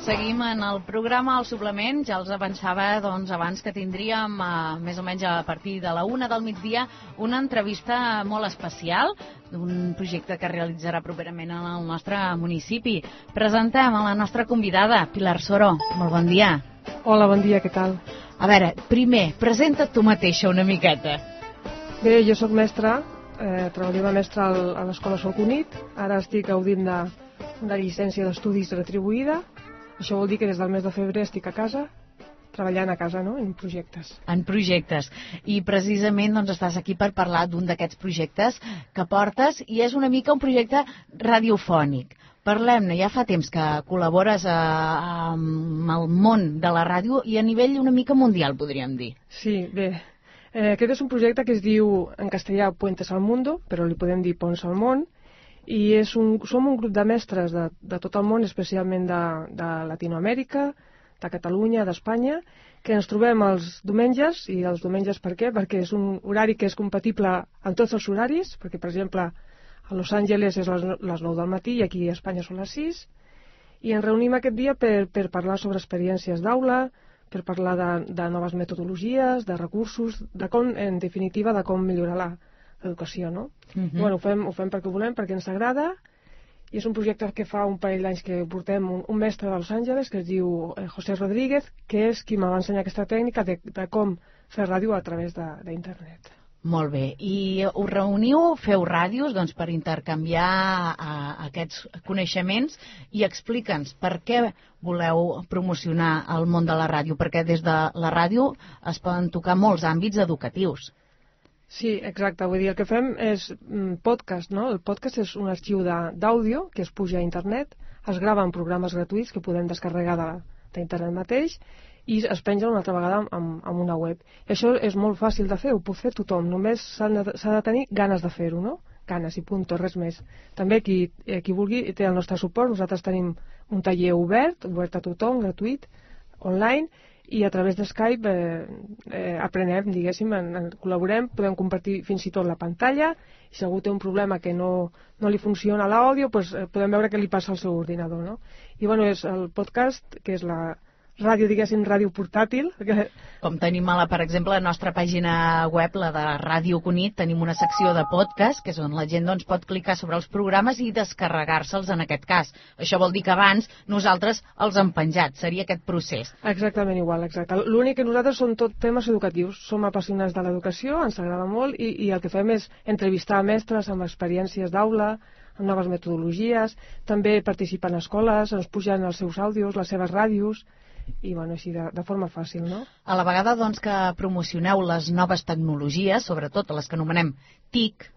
Seguim en el programa, al suplement. Ja els avançava abans que tindríem, més o menys a partir de la 1 del migdia, una entrevista molt especial d'un projecte que realitzarà properament en el nostre municipi. Presentem a la nostra convidada, Pilar Soro. Molt bon dia. Hola, bon dia, què tal? A veure, primer, presenta't tu mateixa una miqueta. Bé, jo sóc mestra, treballo de mestra a l'Escola Sol Cunit. Ara estic gaudint de llicència d'estudis retribuïda. Això vol dir que des del mes de febrer estic a casa, treballant a casa, no?, en projectes. En projectes. I precisament estàs aquí per parlar d'un d'aquests projectes que portes, i és una mica un projecte radiofònic. Parlem-ne, ja fa temps que col·labores amb el món de la ràdio i a nivell una mica mundial, podríem dir. Sí, bé. Aquest és un projecte que es diu en castellà Puentes al Mundo, però li podem dir Ponts al Món, i som un grup de mestres de tot el món, especialment de Latinoamèrica, de Catalunya, d'Espanya, que ens trobem els diumenges. I els diumenges per què? Perquè és un horari que és compatible amb tots els horaris, perquè, per exemple, a Los Angeles és les 9 del matí i aquí a Espanya són les 6, i ens reunim aquest dia per parlar sobre experiències d'aula, per parlar de noves metodologies, de recursos, de com, en definitiva, de com millorar l'educació, no? Bueno, ho fem perquè ho volem, perquè ens agrada, i és un projecte que fa un parell d'anys que portem un mestre de Los Angeles que es diu José Rodríguez, que és qui m'ha ensenyat aquesta tècnica de com fer ràdio a través d'internet. Molt bé. I us reuniu, feu ràdios per intercanviar aquests coneixements, i explica'ns per què voleu promocionar el món de la ràdio, perquè des de la ràdio es poden tocar molts àmbits educatius. Sí, exacte. Vull dir, el que fem és podcast, no? El podcast és un arxiu d'àudio que es puja a internet, es grava en programes gratuïts que podem descarregar d'internet mateix i es penja una altra vegada en una web. I això és molt fàcil de fer, ho pot fer tothom, només s'ha de tenir ganes de fer-ho, no? Ganes i punt, res més. També qui vulgui té el nostre suport. Nosaltres tenim un taller obert a tothom, gratuït, online, i a través de Skype aprenem, diguéssim, col·laborem, podem compartir fins i tot la pantalla, i si algú té un problema que no li funciona l'àudio, podem veure què li passa al seu ordinador, no? I bueno, és el podcast, que és la ràdio, diguéssim, ràdio portàtil. Com tenim, per exemple, a la nostra pàgina web, la de Ràdio Cunit, tenim una secció de podcast, que és on la gent pot clicar sobre els programes i descarregar-se'ls en aquest cas. Això vol dir que abans nosaltres els hem penjat, seria aquest procés. Exactament igual, exacte. L'únic que nosaltres són tot temes educatius, som apassionats de l'educació, ens agrada molt, i el que fem és entrevistar mestres amb experiències d'aula, amb noves metodologies, també participen a escoles, ens pugen els seus àudios, les seves ràdios, i bueno, així de forma fàcil, no? A la vegada que promocioneu les noves tecnologies, sobretot les que anomenem TIC,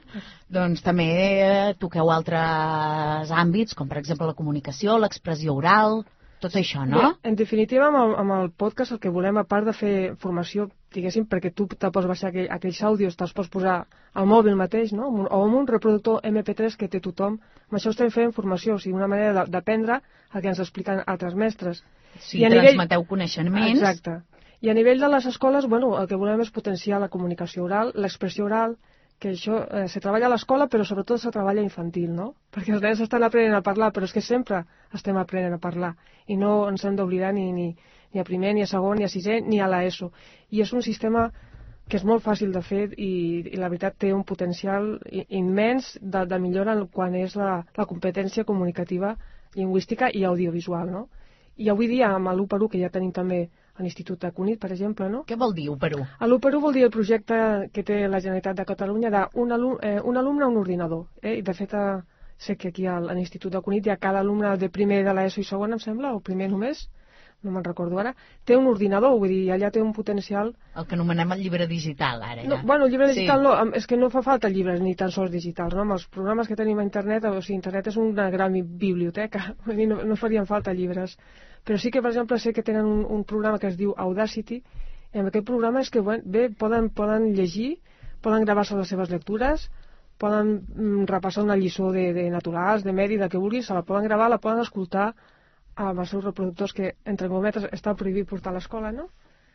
doncs també toqueu altres àmbits, com per exemple la comunicació, l'expressió oral, tot això, no? Bé, en definitiva, amb el podcast el que volem, a part de fer formació, diguéssim, perquè tu te pots baixar aquells àudios, te'ls pots posar al mòbil mateix, no? O amb un reproductor MP3 que té tothom. Amb això estem fent formació, o sigui, una manera d'aprendre el que ens expliquen altres mestres. Sí, transmeteu coneixements. Exacte. I a nivell de les escoles, bueno, el que volem és potenciar la comunicació oral, l'expressió oral, que això se treballa a l'escola, però sobretot se treballa infantil, no? Perquè els nens estan aprenent a parlar, però és que sempre estem aprenent a parlar, i no ens hem d'oblidar ni a primer, ni a segon, ni a sisè, ni a l'ESO. I és un sistema que és molt fàcil de fer i la veritat té un potencial immens de millora quan és la competència comunicativa, lingüística i audiovisual, no? I avui dia, amb l'1x1, que ja tenim també a l'Institut de Cunit, per exemple, no? Què vol dir 1x1? L'1x1 vol dir el projecte que té la Generalitat de Catalunya d'un alumne a un ordinador. I de fet, sé que aquí a l'Institut de Cunit hi ha cada alumne de primer de l'ESO i segon, em sembla, o primer només, no me'n recordo ara, té un ordinador, vull dir, allà té un potencial... El que anomenem el llibre digital, ara ja. No, bueno, el llibre digital no, és que no fa falta llibres ni tan sols digitals, no? Amb els programes que tenim a internet, o sigui, internet és una gran biblioteca, vull dir, no farien falta llibres. Però sí que, per exemple, sé que tenen un programa que es diu Audacity, i amb aquest programa és que, bé, poden llegir, poden gravar-se les seves lectures, poden repassar una lliçó de naturals, de medi, del que vulguis, se la poden gravar, la poden escoltar amb els seus reproductors, que entre cometes està prohibit portar a l'escola, no?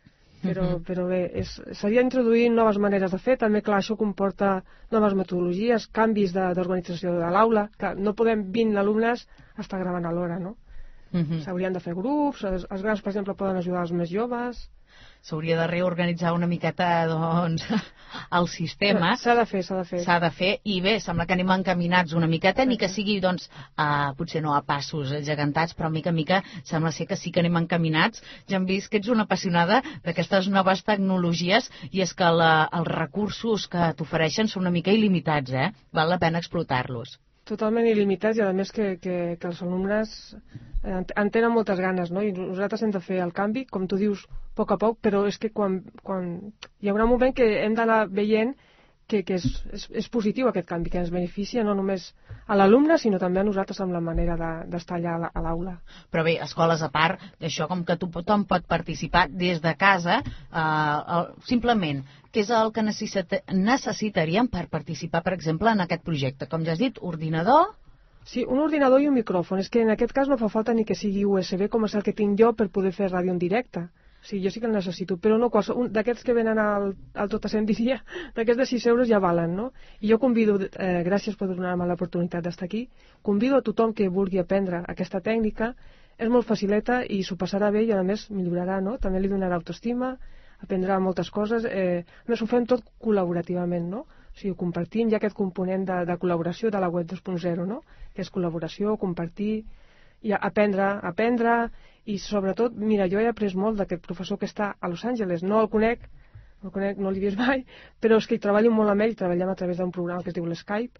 Però bé, seria introduir noves maneres de fer. També, clar, això comporta noves metodologies, canvis d'organització de l'aula, que no podem 20 alumnes estar gravant alhora, no? S'haurien de fer grups, els grans, per exemple, poden ajudar els més joves. S'hauria de reorganitzar una miqueta, doncs, el sistema. S'ha de fer. S'ha de fer, i bé, sembla que anem encaminats una miqueta, ni que sigui, doncs, potser no a passos gegantats, però mica en mica sembla ser que sí que anem encaminats. Ja hem vist que ets una apassionada d'aquestes noves tecnologies, i és que els recursos que t'ofereixen són una mica il·limitats, Val la pena explotar-los. Totalment il·limitats, i a més que els alumnes en tenen moltes ganes, no? I nosaltres hem de fer el canvi, com tu dius, a poc, però és que quan hi haurà un moment que hem d'anar veient que és positiu aquest canvi, que ens beneficia no només a l'alumne, sinó també a nosaltres amb la manera d'estar allà a l'aula. Però bé, escoles a part, d'això com que tothom pot participar des de casa, simplement, què és el que necessitaríem per participar, per exemple, en aquest projecte? Com ja has dit, ordinador... Sí, un ordinador i un micròfon. És que en aquest cas no fa falta ni que sigui USB, com és el que tinc jo per poder fer ràdio en directe. Sí, jo sí que el necessito, però no qualsevol. D'aquests que venen al tot a 100, diria, d'aquests de 6 euros ja valen, no? I jo convido, gràcies per donar-me l'oportunitat d'estar aquí, convido a tothom que vulgui aprendre aquesta tècnica. És molt facileta i s'ho passarà bé, i a més millorarà, no? També li donarà autoestima, aprendrà moltes coses. A més, ho fem tot col·laborativament, no? O sigui, compartim, hi ha aquest component de col·laboració de la web 2.0, no? Que és col·laboració, compartir, i aprendre, i sobretot, mira, jo he après molt d'aquest professor que està a Los Angeles. No el conec, no l'he vist mai, però és que hi treballo molt amb ell, treballem a través d'un programa que es diu l'Skype,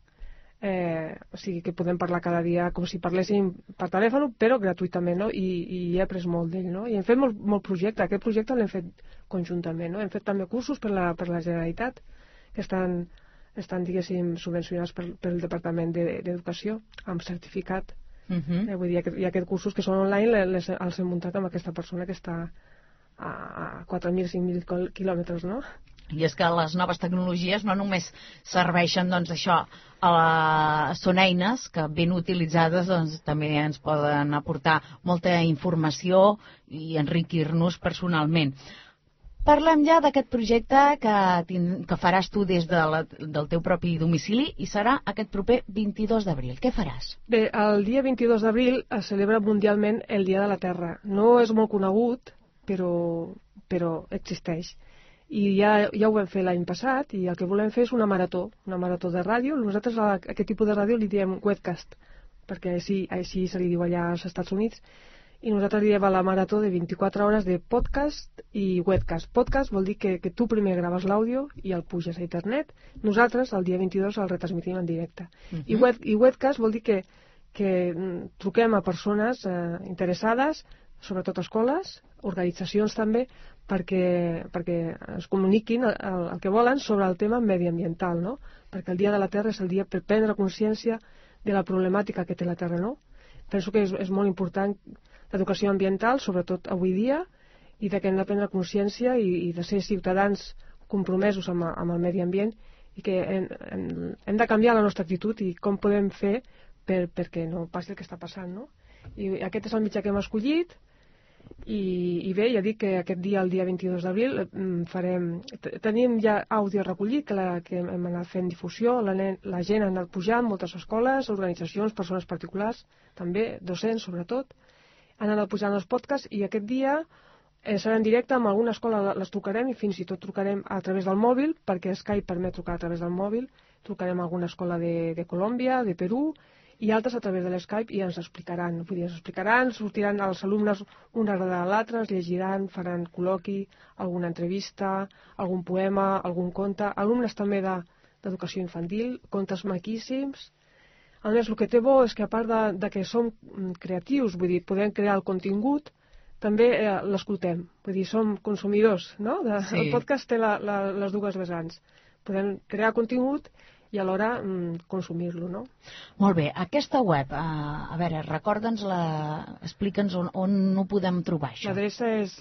o sigui que podem parlar cada dia com si parléssim per telèfon, però gratuïtament, no? I he après molt d'ell, no? I hem fet molt projecte. Aquest projecte l'hem fet conjuntament, no? Hem fet també cursos per la Generalitat, que estan diguéssim, subvencionats pel Departament d'Educació, amb certificat. Vull dir, hi ha aquests cursos que són online, els hem muntat amb aquesta persona que està a 4.000, 5.000 quilòmetres, no? I és que les noves tecnologies no només serveixen, doncs, això, són eines que ben utilitzades doncs, també ens poden aportar molta informació i enriquir-nos personalment. Parlem ja d'aquest projecte que faràs tu des del teu propi domicili, i serà aquest proper 22 d'abril. Què faràs? Bé, el dia 22 d'abril es celebra mundialment el Dia de la Terra. No és molt conegut, però existeix. I ja ho vam fer l'any passat, i el que volem fer és una marató de ràdio. Nosaltres a aquest tipus de ràdio li diem webcast, perquè així se li diu allà als Estats Units. I nosaltres diem a la marató de 24 hores de podcast i webcast. Podcast vol dir que tu primer graves l'àudio i el puges a internet. Nosaltres, el dia 22, el retransmitim en directe. I webcast vol dir que truquem a persones interessades, sobretot escoles, organitzacions també, perquè es comuniquin el que volen sobre el tema mediambiental, no? Perquè el Dia de la Terra és el dia per prendre consciència de la problemàtica que té la Terra, no? Penso que és molt important l'educació ambiental, sobretot avui dia, i que hem de prendre consciència i de ser ciutadans compromesos amb el medi ambient, i que hem de canviar la nostra actitud i com podem fer perquè no passi el que està passant, no? I aquest és el mitjà que hem escollit, i bé, ja dic que aquest dia, el dia 22 d'abril, tenim ja àudio recollit, que hem anat fent difusió, la gent ha anat pujant, moltes escoles, organitzacions, persones particulars, també, docents sobretot, han anat pujant els podcasts, i aquest dia serà en directe. Amb alguna escola les trucarem, i fins i tot trucarem a través del mòbil, perquè Skype permet trucar a través del mòbil. Trucarem a alguna escola de Colòmbia, de Perú, i altres a través de l'Skype, i ens explicaran. Vull dir, ens explicaran, sortiran els alumnes un darrere de l'altre, ens llegiran, faran col·loqui, alguna entrevista, algun poema, algun conte. Alumnes també d'educació infantil, contes maquíssims. A més, el que té bo és que, a part de que som creatius, vull dir, podem crear el contingut, també l'escoltem. Vull dir, som consumidors, no? Sí. El podcast té les dues vessants. Podem crear contingut i alhora consumir-lo, no? Molt bé. Aquesta web, a veure, explica'ns on ho podem trobar, això. L'adreça és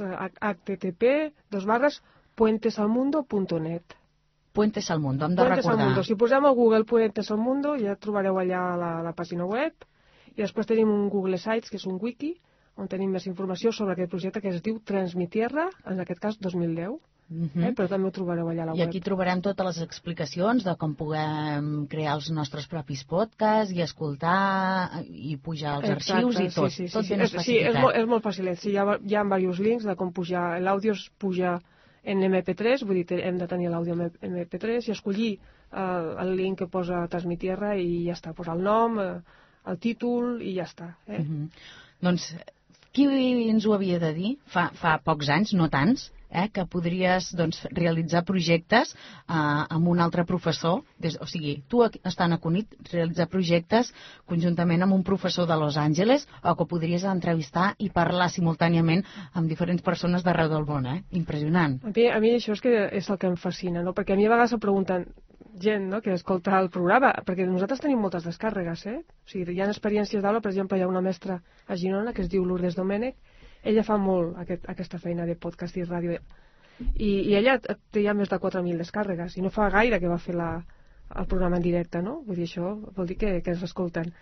http://puentesalmundo.net. Puentes al Mundo, hem de recordar. Si posem a Google Puentes al Mundo, ja trobareu allà la pàgina web, i després tenim un Google Sites, que és un wiki, on tenim més informació sobre aquest projecte que es diu Transmitierra, en aquest cas 2010. però també ho trobareu allà a la web. I aquí trobarem totes les explicacions de com puguem crear els nostres propis podcasts i escoltar i pujar als arxius i tot. Tot ben facilitat. Sí, és molt fàcil. Sí, hi ha diversos links de com pujar. L'àudio es puja en MP3, vull dir, hem de tenir l'àudio en MP3 i escollir el link que posa Transmitierra i ja està, posar el nom, el títol i ja està. Doncs qui ens ho havia de dir fa pocs anys, no tants, que podries realitzar projectes amb un altre professor, o sigui, tu estant a Cunit, realitzar projectes conjuntament amb un professor de Los Angeles, o que podries entrevistar i parlar simultàniament amb diferents persones d'arreu del món, impressionant. A mi això és el que em fascina, no? Perquè a mi a vegades em pregunten gent, no?, que escolta el programa, perquè nosaltres tenim moltes descàrregues, O sigui, hi ha experiències d'aula, per exemple, hi ha una mestra a Girona que es diu Lourdes Domènech. Ella fa molt aquesta feina de podcast i ràdio i ella té ja més de 4.000 descàrregues i no fa gaire que va fer el programa en directe, no? Vull dir, això vol dir que ens escolten.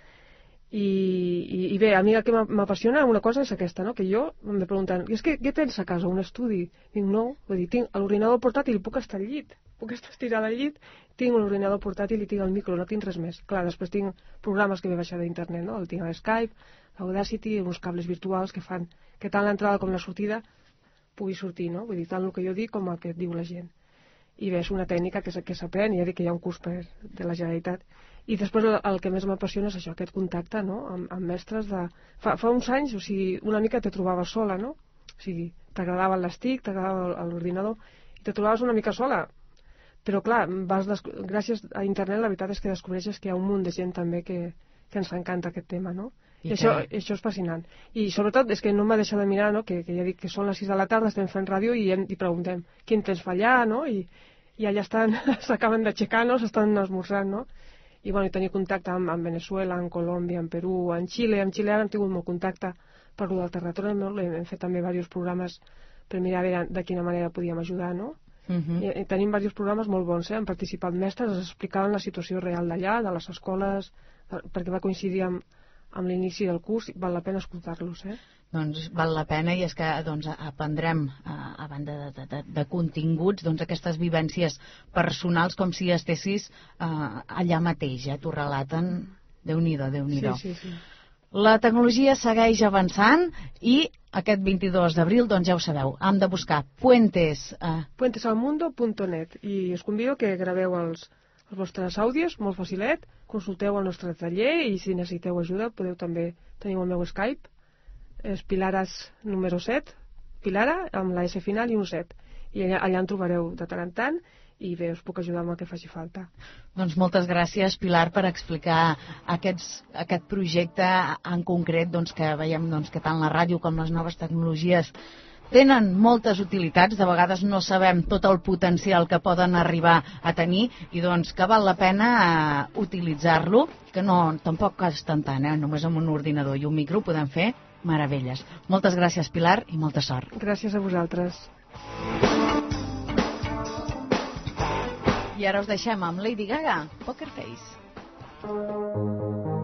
I bé, a mi el que m'apassiona una cosa és aquesta, no? Que jo em pregunten, i és que què tens a casa, un estudi? Dic, no, vull dir, tinc l'ordinador portàtil i puc estar al llit, puc estar estirada al llit, tinc l'ordinador portàtil i tinc el micro, no tinc res més. Clar, després tinc programes que m'he baixat d'internet, no? El tinc a Skype, a Audacity, uns cables virtuals que fan que tant l'entrada com la sortida pugui sortir, no? Vull dir, tant el que jo dic com el que diu la gent. I bé, és una tècnica que s'aprèn, ja dic que hi ha un curs de la Generalitat. I després el que més m'apassiona és això, aquest contacte, no?, amb mestres de... Fa uns anys, o sigui, una mica te trobaves sola, no? O sigui, t'agradava les TIC, t'agradava l'ordinador, i te trobaves una mica sola. Però clar, gràcies a internet la veritat és que descobreixes que hi ha un munt de gent també que ens encanta aquest tema, no? I això és fascinant. I sobretot és que no m'ha deixat de mirar, no?, que ja dic que són les 6 de la tarda, estem fent ràdio i preguntem quin temps fa allà, no? I allà estan, s'acaben d'aixecar, no?, s'estan esmorzant, no? I bueno, tenir contacte amb Venezuela, amb Colòmbia, amb Perú, amb Xile. Amb Xile ara hem tingut molt contacte per lo del terratrèmol, hem fet també diversos programes per mirar a veure de quina manera podíem ajudar, no? I tenim diversos programes molt bons, han participat mestres, ens explicaven la situació real d'allà, de les escoles, perquè va coincidir amb l'inici del curs, val la pena escoltar-los, Doncs val la pena, i és que aprendrem, a banda de continguts, aquestes vivències personals com si estessis allà mateix, t'ho relaten. Déu-n'hi-do, Déu-n'hi-do. Sí. La tecnologia segueix avançant i aquest 22 d'abril, doncs ja ho sabeu, hem de buscar puentesalmundo.net i us convido que graveu els vostres àudios, molt facilet, consulteu el nostre taller i si necessiteu ajuda podeu també tenir el meu Skype, és Pilaras número 7, Pilara amb la S final i un 7, i allà en trobareu de tant en tant i bé, us puc ajudar amb el que faci falta. Doncs moltes gràcies, Pilar, per explicar aquest projecte en concret, que veiem que tant la ràdio com les noves tecnologies tenen moltes utilitats, de vegades no sabem tot el potencial que poden arribar a tenir i que val la pena utilitzar-lo, que tampoc costen tant, només amb un ordinador i un micro podem fer meravelles. Moltes gràcies, Pilar, i molta sort. Gràcies a vosaltres. I ara us deixem amb Lady Gaga, Poker Face.